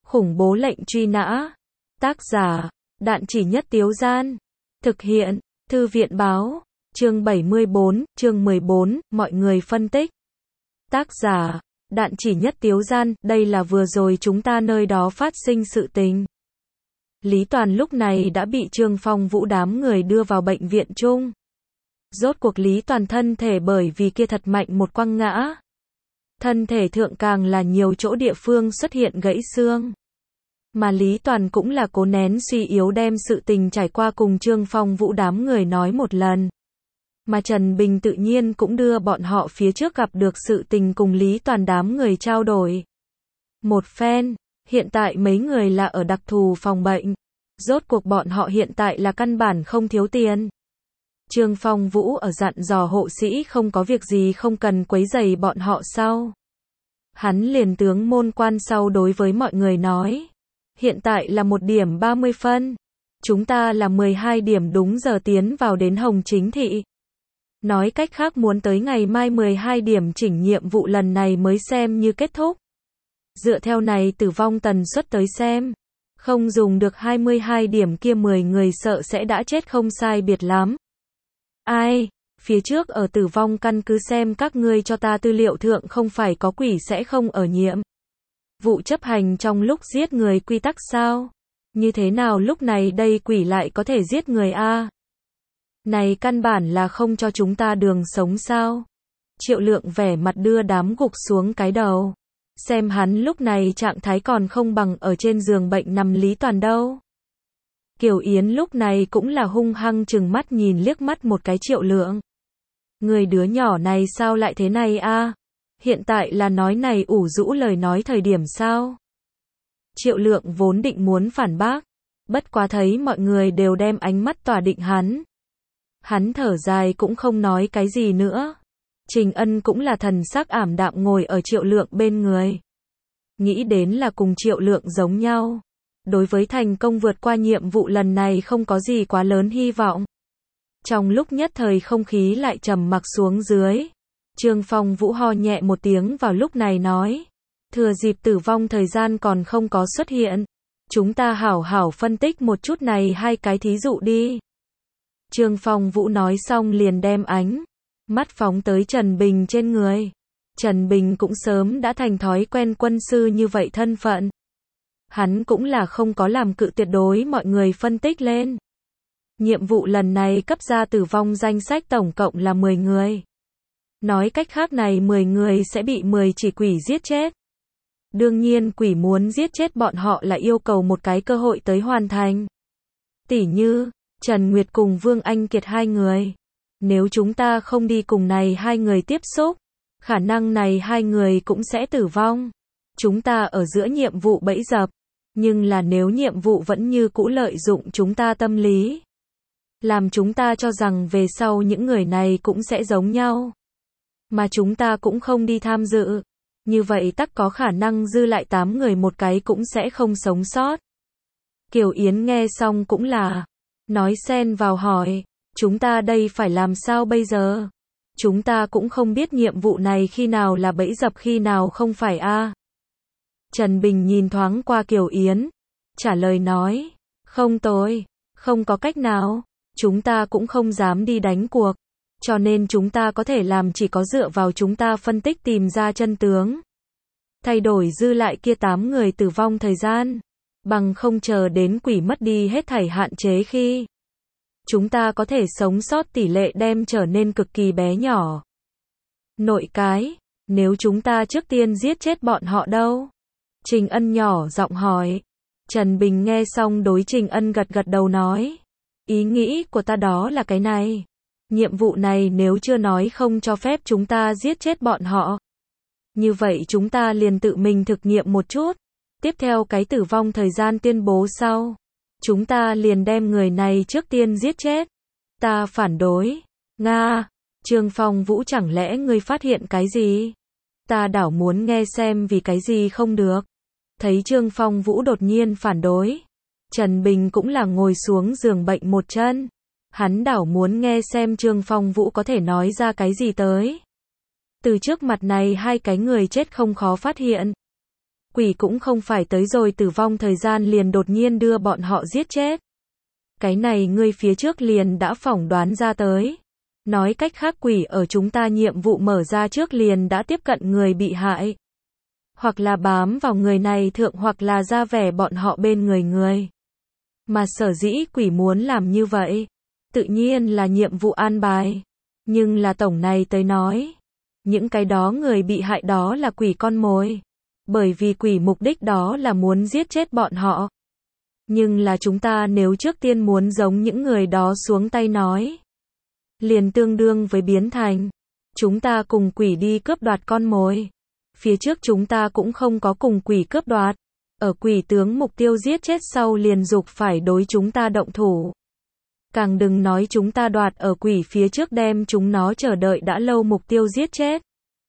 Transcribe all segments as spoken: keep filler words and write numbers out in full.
Khủng bố lệnh truy nã. Tác giả, Đạn Chỉ Nhất Tiếu Gian. Thực hiện, Thư viện báo. Chương bảy mươi bốn, chương mười bốn, mọi người phân tích. Tác giả, Đạn Chỉ Nhất Tiếu Gian. Đây là vừa rồi chúng ta nơi đó phát sinh sự tình. Lý Toàn lúc này đã bị Trương Phong Vũ đám người đưa vào bệnh viện chung. Rốt cuộc Lý Toàn thân thể bởi vì kia thật mạnh một quăng ngã. Thân thể thượng càng là nhiều chỗ địa phương xuất hiện gãy xương. Mà Lý Toàn cũng là cố nén suy yếu đem sự tình trải qua cùng Trương Phong Vũ đám người nói một lần. Mà Trần Bình tự nhiên cũng đưa bọn họ phía trước gặp được sự tình cùng Lý Toàn đám người trao đổi. Một phen, hiện tại mấy người là ở đặc thù phòng bệnh. Rốt cuộc bọn họ hiện tại là căn bản không thiếu tiền. Trương Phong Vũ ở dặn dò hộ sĩ không có việc gì không cần quấy rầy bọn họ sau. Hắn liền tướng môn quan sau đối với mọi người nói. Hiện tại là một điểm ba mươi phân. Chúng ta là mười hai điểm đúng giờ tiến vào đến Hồng Chính Thị. Nói cách khác muốn tới ngày mai mười hai điểm chỉnh nhiệm vụ lần này mới xem như kết thúc. Dựa theo này tử vong tần suất tới xem. Không dùng được hai mươi hai điểm kia mười người sợ sẽ đã chết không sai biệt lắm. Ai, phía trước ở tử vong căn cứ xem các ngươi cho ta tư liệu thượng không phải có quỷ sẽ không ở nhiệm. Vụ chấp hành trong lúc giết người quy tắc sao? Như thế nào lúc này đây quỷ lại có thể giết người a? Này căn bản là không cho chúng ta đường sống sao? Triệu Lượng vẻ mặt đưa đám gục xuống cái đầu. Xem hắn lúc này trạng thái còn không bằng ở trên giường bệnh nằm Lý Toàn đâu. Kiều Yến lúc này cũng là hung hăng chừng mắt nhìn liếc mắt một cái Triệu Lượng. Người đứa nhỏ này sao lại thế này a? Hiện tại là nói này ủ rũ lời nói thời điểm sao? Triệu Lượng vốn định muốn phản bác, bất quá thấy mọi người đều đem ánh mắt tỏa định hắn. Hắn thở dài cũng không nói cái gì nữa. Trình Ân cũng là thần sắc ảm đạm ngồi ở Triệu Lượng bên người. Nghĩ đến là cùng Triệu Lượng giống nhau. Đối với thành công vượt qua nhiệm vụ lần này không có gì quá lớn hy vọng. Trong lúc nhất thời không khí lại trầm mặc xuống dưới. Trương Phong Vũ ho nhẹ một tiếng vào lúc này nói. Thừa dịp tử vong thời gian còn không có xuất hiện. Chúng ta hảo hảo phân tích một chút này hai cái thí dụ đi. Trương Phong Vũ nói xong liền đem ánh mắt phóng tới Trần Bình trên người. Trần Bình cũng sớm đã thành thói quen quân sư như vậy thân phận. Hắn cũng là không có làm cự tuyệt đối mọi người phân tích lên. Nhiệm vụ lần này cấp ra tử vong danh sách tổng cộng là mười người. Nói cách khác này mười người sẽ bị mười chỉ quỷ giết chết. Đương nhiên quỷ muốn giết chết bọn họ là yêu cầu một cái cơ hội tới hoàn thành. Tỉ như, Trần Nguyệt cùng Vương Anh Kiệt hai người. Nếu chúng ta không đi cùng này hai người tiếp xúc, khả năng này hai người cũng sẽ tử vong. Chúng ta ở giữa nhiệm vụ bẫy dập. Nhưng là nếu nhiệm vụ vẫn như cũ lợi dụng chúng ta tâm lý. Làm chúng ta cho rằng về sau những người này cũng sẽ giống nhau. Mà chúng ta cũng không đi tham dự. Như vậy tắc có khả năng dư lại tám người một cái cũng sẽ không sống sót. Kiều Yến nghe xong cũng là nói xen vào hỏi. Chúng ta đây phải làm sao bây giờ? Chúng ta cũng không biết nhiệm vụ này khi nào là bẫy dập khi nào không phải a. Trần Bình nhìn thoáng qua Kiều Yến. Trả lời nói. Không tôi. Không có cách nào. Chúng ta cũng không dám đi đánh cuộc. Cho nên chúng ta có thể làm chỉ có dựa vào chúng ta phân tích tìm ra chân tướng. Thay đổi dư lại kia tám người tử vong thời gian. Bằng không chờ đến quỷ mất đi hết thảy hạn chế khi. Chúng ta có thể sống sót tỷ lệ đem trở nên cực kỳ bé nhỏ. Nội cái, nếu chúng ta trước tiên giết chết bọn họ đâu? Trình Ân nhỏ giọng hỏi. Trần Bình nghe xong đối Trình Ân gật gật đầu nói. Ý nghĩ của ta đó là cái này. Nhiệm vụ này nếu chưa nói không cho phép chúng ta giết chết bọn họ. Như vậy chúng ta liền tự mình thực nghiệm một chút. Tiếp theo cái tử vong thời gian tuyên bố sau. Chúng ta liền đem người này trước tiên giết chết. Ta phản đối. Nga, Trương Phong Vũ chẳng lẽ ngươi phát hiện cái gì? Ta đảo muốn nghe xem vì cái gì không được. Thấy Trương Phong Vũ đột nhiên phản đối. Trần Bình cũng là ngồi xuống giường bệnh một chân. Hắn đảo muốn nghe xem Trương Phong Vũ có thể nói ra cái gì tới. Từ trước mặt này hai cái người chết không khó phát hiện. quỷ cũng không phải tới rồi tử vong thời gian liền đột nhiên đưa bọn họ giết chết. Cái này ngươi phía trước liền đã phỏng đoán ra tới. Nói cách khác quỷ ở chúng ta nhiệm vụ mở ra trước liền đã tiếp cận người bị hại. Hoặc là bám vào người này thượng hoặc là ra vẻ bọn họ bên người người. Mà sở dĩ quỷ muốn làm như vậy, tự nhiên là nhiệm vụ an bài. Nhưng là tổng này tới nói, những cái đó người bị hại đó là quỷ con mồi. Bởi vì quỷ mục đích đó là muốn giết chết bọn họ. Nhưng là chúng ta nếu trước tiên muốn giống những người đó xuống tay nói, liền tương đương với biến thành chúng ta cùng quỷ đi cướp đoạt con mồi. Phía trước chúng ta cũng không có cùng quỷ cướp đoạt. Ở quỷ tướng mục tiêu giết chết sau liền dục phải đối chúng ta động thủ. Càng đừng nói chúng ta đoạt ở quỷ phía trước đem chúng nó chờ đợi đã lâu mục tiêu giết chết.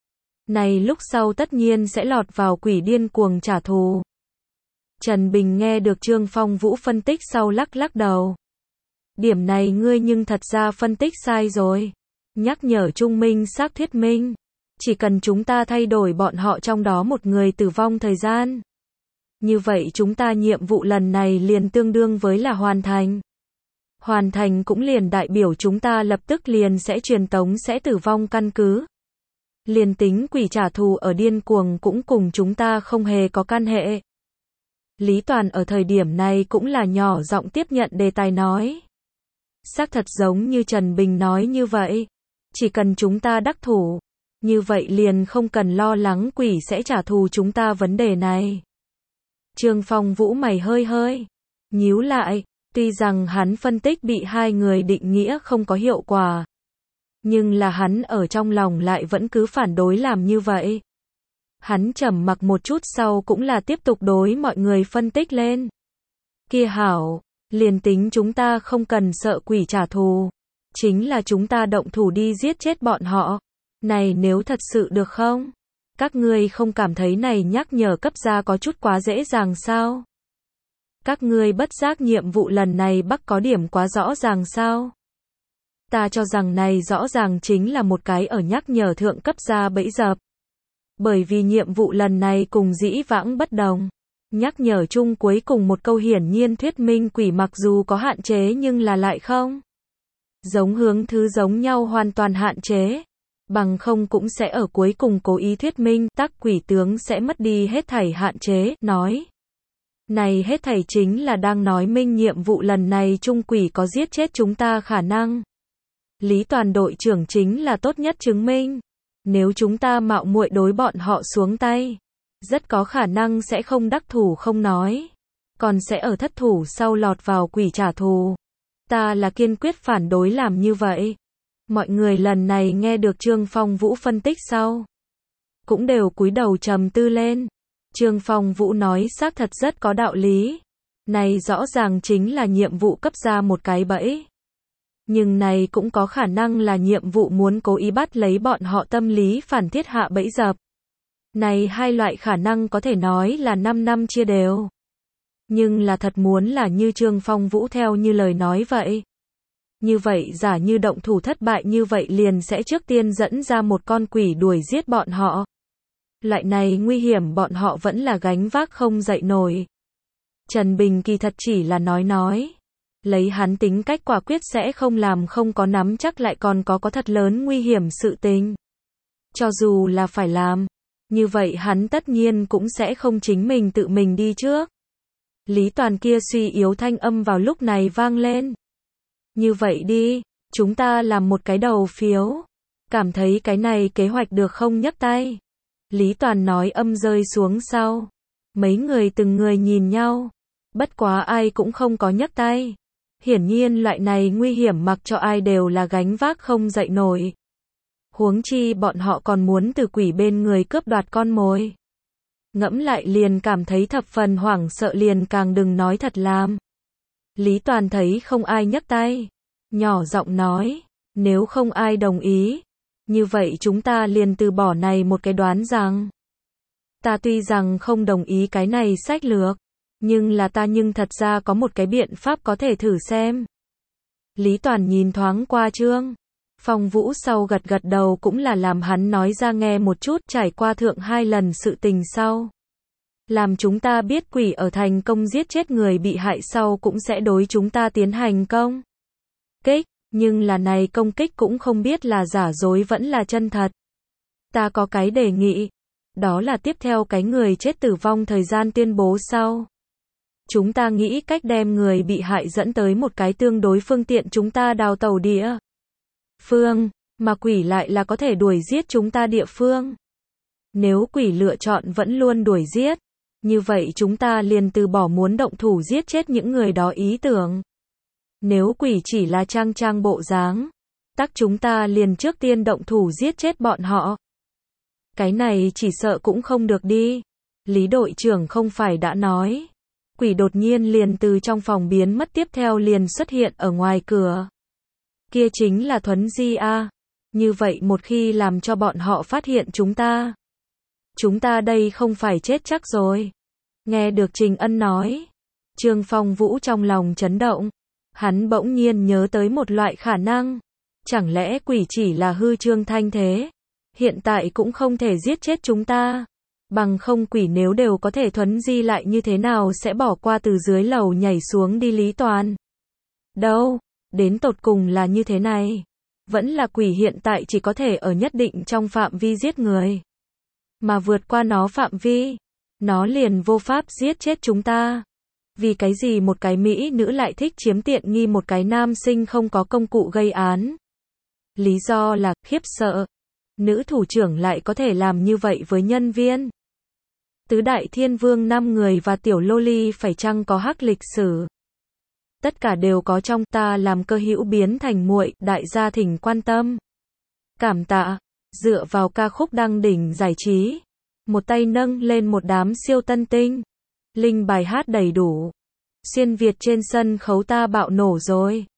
Này lúc sau tất nhiên sẽ lọt vào quỷ điên cuồng trả thù. Trần Bình nghe được Trương Phong Vũ phân tích sau lắc lắc đầu. Điểm này ngươi nhưng thật ra phân tích sai rồi. Nhắc nhở Trung Minh xác thuyết minh. Chỉ cần chúng ta thay đổi bọn họ trong đó một người tử vong thời gian. Như vậy chúng ta nhiệm vụ lần này liền tương đương với là hoàn thành. Hoàn thành cũng liền đại biểu chúng ta lập tức liền sẽ truyền tống sẽ tử vong căn cứ. Liền tính quỷ trả thù ở điên cuồng cũng cùng chúng ta không hề có can hệ. Lý Toàn ở thời điểm này cũng là nhỏ giọng tiếp nhận đề tài nói. Xác thật giống như Trần Bình nói như vậy. Chỉ cần chúng ta đắc thủ. Như vậy liền không cần lo lắng quỷ sẽ trả thù chúng ta vấn đề này. Trương Phong Vũ mày hơi hơi nhíu lại. Tuy rằng hắn phân tích bị hai người định nghĩa không có hiệu quả. Nhưng là hắn ở trong lòng lại vẫn cứ phản đối làm như vậy. Hắn trầm mặc một chút sau cũng là tiếp tục đối mọi người phân tích lên. Kia hảo, liền tính chúng ta không cần sợ quỷ trả thù. Chính là chúng ta động thủ đi giết chết bọn họ. Này nếu thật sự được không? Các ngươi không cảm thấy này nhắc nhở cấp ra có chút quá dễ dàng sao? Các ngươi bất giác nhiệm vụ lần này bắt có điểm quá rõ ràng sao? Ta cho rằng này rõ ràng chính là một cái ở nhắc nhở thượng cấp ra bẫy dập. Bởi vì nhiệm vụ lần này cùng dĩ vãng bất đồng. Nhắc nhở chung cuối cùng một câu hiển nhiên thuyết minh quỷ mặc dù có hạn chế nhưng là lại không. Giống hướng thứ giống nhau hoàn toàn hạn chế. Bằng không cũng sẽ ở cuối cùng cố ý thuyết minh tác quỷ tướng sẽ mất đi hết thảy hạn chế, nói. Này hết thảy chính là đang nói minh nhiệm vụ lần này chung quỷ có giết chết chúng ta khả năng. Lý Toàn đội trưởng chính là tốt nhất chứng minh. Nếu chúng ta mạo muội đối bọn họ xuống tay, rất có khả năng sẽ không đắc thủ không nói. Còn sẽ ở thất thủ sau lọt vào quỷ trả thù. Ta là kiên quyết phản đối làm như vậy. Mọi người lần này nghe được Trương Phong Vũ phân tích sau. Cũng đều cúi đầu trầm tư lên. Trương Phong Vũ nói xác thật rất có đạo lý. Này rõ ràng chính là nhiệm vụ cấp ra một cái bẫy. Nhưng này cũng có khả năng là nhiệm vụ muốn cố ý bắt lấy bọn họ tâm lý phản thiết hạ bẫy dập. Này hai loại khả năng có thể nói là năm năm chia đều. Nhưng là thật muốn là như Trương Phong Vũ theo như lời nói vậy. Như vậy giả như động thủ thất bại như vậy liền sẽ trước tiên dẫn ra một con quỷ đuổi giết bọn họ. Loại này nguy hiểm bọn họ vẫn là gánh vác không dậy nổi. Trần Bình kỳ thật chỉ là nói nói. Lấy hắn tính cách quả quyết sẽ không làm không có nắm chắc lại còn có có thật lớn nguy hiểm sự tình. Cho dù là phải làm, như vậy hắn tất nhiên cũng sẽ không chính mình tự mình đi trước. Lý Toàn kia suy yếu thanh âm vào lúc này vang lên. Như vậy đi, chúng ta làm một cái đầu phiếu. Cảm thấy cái này kế hoạch được không nhấc tay. Lý Toàn nói âm rơi xuống sau. Mấy người từng người nhìn nhau. Bất quá ai cũng không có nhấc tay. Hiển nhiên loại này nguy hiểm mặc cho ai đều là gánh vác không dậy nổi. Huống chi bọn họ còn muốn từ quỷ bên người cướp đoạt con mồi. Ngẫm lại liền cảm thấy thập phần hoảng sợ liền càng đừng nói thật làm. Lý Toàn thấy không ai nhấc tay. Nhỏ giọng nói, nếu không ai đồng ý. Như vậy chúng ta liền từ bỏ này một cái đoán rằng. Ta tuy rằng không đồng ý cái này sách lược. Nhưng là ta nhưng thật ra có một cái biện pháp có thể thử xem. Lý Toàn nhìn thoáng qua Trương Phong Vũ sau gật gật đầu cũng là làm hắn nói ra nghe một chút trải qua thượng hai lần sự tình sau. làm chúng ta biết quỷ ở thành công giết chết người bị hại sau cũng sẽ đối chúng ta tiến hành công kích, nhưng là này công kích cũng không biết là giả dối vẫn là chân thật. Ta có cái đề nghị, đó là tiếp theo cái người chết tử vong thời gian tuyên bố sau. Chúng ta nghĩ cách đem người bị hại dẫn tới một cái tương đối phương tiện chúng ta đào tẩu địa phương, mà quỷ lại là có thể đuổi giết chúng ta địa phương. Nếu quỷ lựa chọn vẫn luôn đuổi giết, như vậy chúng ta liền từ bỏ muốn động thủ giết chết những người đó ý tưởng. Nếu quỷ chỉ là trang trang bộ dáng, tắc chúng ta liền trước tiên động thủ giết chết bọn họ. Cái này chỉ sợ cũng không được đi. Lý đội trưởng không phải đã nói. Quỷ đột nhiên liền từ trong phòng biến mất tiếp theo liền xuất hiện ở ngoài cửa. Kia chính là thuấn di a. Như vậy một khi làm cho bọn họ phát hiện chúng ta. Chúng ta đây không phải chết chắc rồi. Nghe được Trình Ân nói. Trương Phong Vũ trong lòng chấn động. Hắn bỗng nhiên nhớ tới một loại khả năng. Chẳng lẽ quỷ chỉ là hư trương thanh thế? Hiện tại cũng không thể giết chết chúng ta. Bằng không quỷ nếu đều có thể thuấn di lại như thế nào sẽ bỏ qua từ dưới lầu nhảy xuống đi Lý Toàn? Đâu? Đến tột cùng là như thế này. Vẫn là quỷ hiện tại chỉ có thể ở nhất định trong phạm vi giết người. Mà vượt qua nó phạm vi, nó liền vô pháp giết chết chúng ta. Vì cái gì một cái mỹ nữ lại thích chiếm tiện nghi một cái nam sinh không có công cụ gây án? Lý do là khiếp sợ. Nữ thủ trưởng lại có thể làm như vậy với nhân viên. Tứ đại thiên vương năm người và tiểu loli phải chăng có hắc lịch sử? Tất cả đều có trong ta làm cơ hữu biến thành muội, đại gia thỉnh quan tâm. Cảm tạ. Dựa vào ca khúc đăng đỉnh giải trí. Một tay nâng lên một đám siêu tân tinh. Linh bài hát đầy đủ. Xuyên Việt trên sân khấu ta bạo nổ rồi.